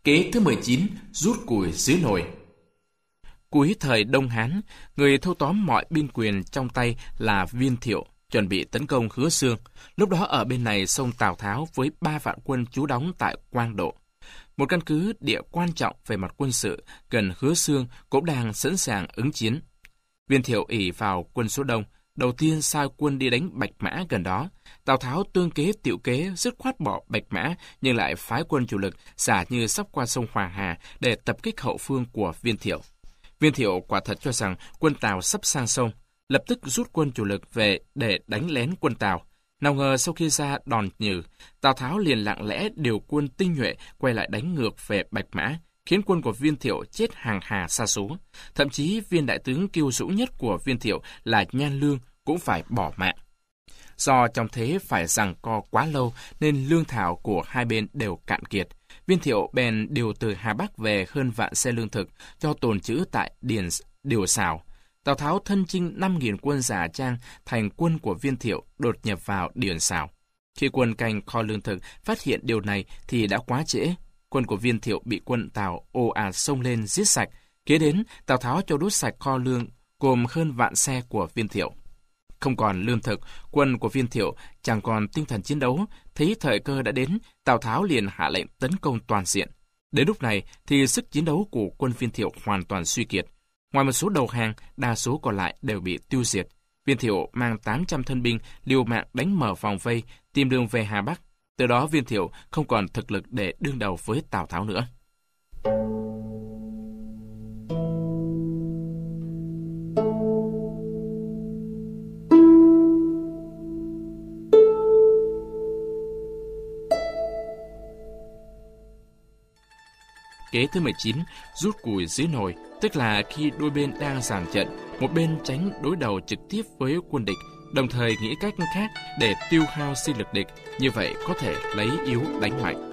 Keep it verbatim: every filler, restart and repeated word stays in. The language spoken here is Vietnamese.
Kế thứ mười chín, rút củi dưới nồi. Cuối thời Đông Hán, người thâu tóm mọi binh quyền trong tay là Viên Thiệu, chuẩn bị tấn công Hứa Xương. Lúc đó ở bên này sông Tào Tháo với ba vạn quân trú đóng tại Quang Độ. Một căn cứ địa quan trọng về mặt quân sự gần Hứa Xương cũng đang sẵn sàng ứng chiến. Viên Thiệu ỷ vào quân số đông, đầu tiên sai quân đi đánh Bạch Mã gần đó. Tào Tháo tương kế tiệu kế, dứt khoát bỏ Bạch Mã, nhưng lại phái quân chủ lực xả như sắp qua sông Hoàng Hà để tập kích hậu phương của Viên Thiệu. Viên Thiệu quả thật cho rằng quân Tào sắp sang sông, lập tức rút quân chủ lực về để đánh lén quân Tào. Nào ngờ sau khi ra Đòn Nhừ, Tào Tháo liền lặng lẽ điều quân tinh nhuệ quay lại đánh ngược về Bạch Mã, khiến quân của Viên Thiệu chết hàng hà sa số. Thậm chí viên đại tướng kiêu dũng nhất của Viên Thiệu là Nhan Lương cũng phải bỏ mạng. Do trong thế phải giằng co quá lâu nên lương thảo của hai bên đều cạn kiệt. Viên Thiệu bèn điều từ Hà Bắc về hơn vạn xe lương thực cho tồn trữ tại Điền Điều Sào. Tào Tháo thân chinh năm nghìn quân giả trang thành quân của Viên Thiệu đột nhập vào Điền Sào. Khi quân canh kho lương thực phát hiện điều này thì đã quá trễ. Quân của Viên Thiệu bị quân Tào ồ ạt xông lên giết sạch. Kế đến, Tào Tháo cho đốt sạch kho lương gồm hơn vạn xe của Viên Thiệu. Không còn lương thực, quân của Viên Thiệu chẳng còn tinh thần chiến đấu. Thấy thời cơ đã đến, Tào Tháo liền hạ lệnh tấn công toàn diện. Đến lúc này thì sức chiến đấu của quân Viên Thiệu hoàn toàn suy kiệt. Ngoài một số đầu hàng, đa số còn lại đều bị tiêu diệt. Viên Thiệu mang tám trăm thân binh liều mạng đánh mở vòng vây, tìm đường về Hà Bắc. Từ đó Viên Thiệu không còn thực lực để đương đầu với Tào Tháo nữa. Kế thứ mười chín, rút củi dưới nồi, tức là khi đôi bên đang giằng trận, một bên tránh đối đầu trực tiếp với quân địch, đồng thời nghĩ cách khác để tiêu hao sinh lực địch, như vậy có thể lấy yếu đánh mạnh.